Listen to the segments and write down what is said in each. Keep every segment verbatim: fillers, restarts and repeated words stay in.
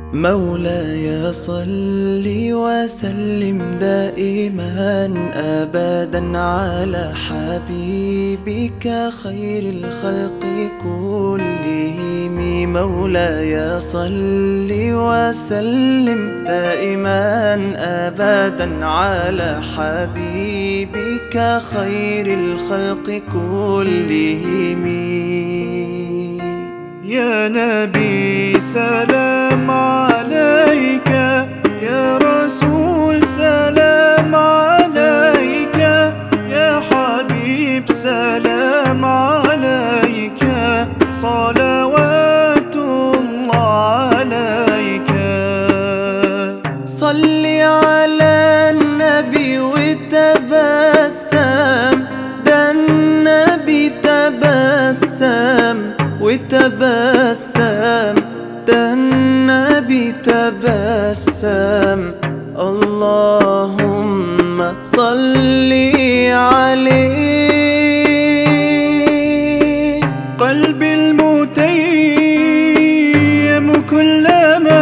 مولاي صل وسلم دائما أبدا على حبيبك خير الخلق كلهم. مولاي صل وسلم دائما أبدا على حبيبك خير الخلق كلهم. يا نبي سلام عليك، يا رسول سلام عليك، يا حبيب سلام عليك، صلوات الله عليك. صل على النبي وتبسم، ده النبي تبسم وتبسم، ده النبي تبسم. اللهم صل عليه. قلبي المتيم كلما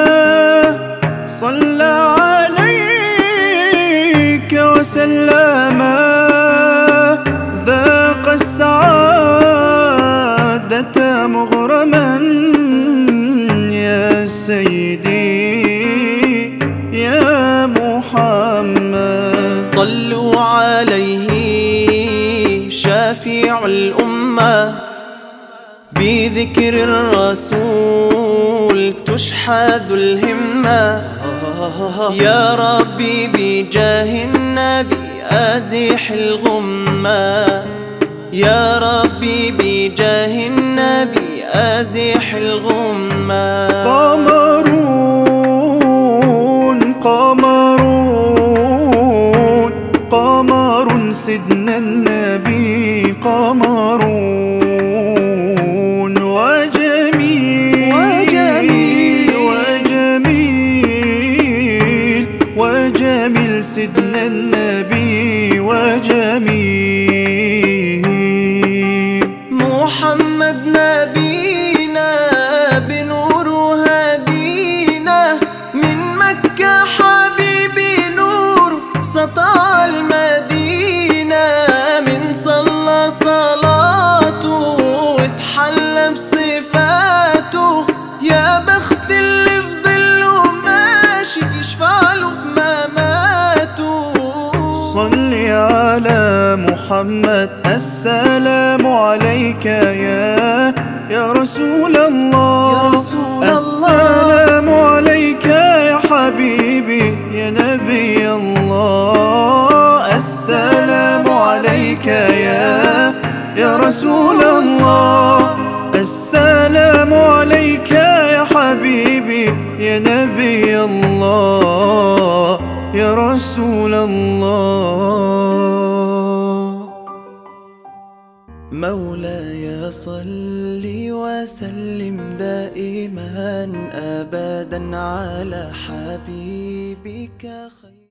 صلى عليك وسلم ذاق السعادة مغرما. يا سيدي يا محمد صلوا عليه شافع الأمة، بذكر الرسول تشحذ الهمة. يا ربي بجاه النبي أزح الغمة، يا ربي بجاه النبي أزح الغمة. قمرون قمرون قمر سيدنا النبي، قمرون وجميل وجميل وجميل وجميل سيدنا النبي وجميل. محمد نبينا بنور هدينا، من مكة حبيبي نور سطع المدينة. من صلى صلاته واتحلى بصفاته، يا بخت اللي في ظله ماشي يشفع له في مماته. صل على محمد السلام عليك يا يا رسول الله، يا رسول السلام عليك يا حبيبي يا نبي الله. السلام عليك يا يا رسول الله، السلام عليك يا حبيبي يا نبي الله يا رسول الله. مولاي صل وسلم دائما أبدا على حبيبك خير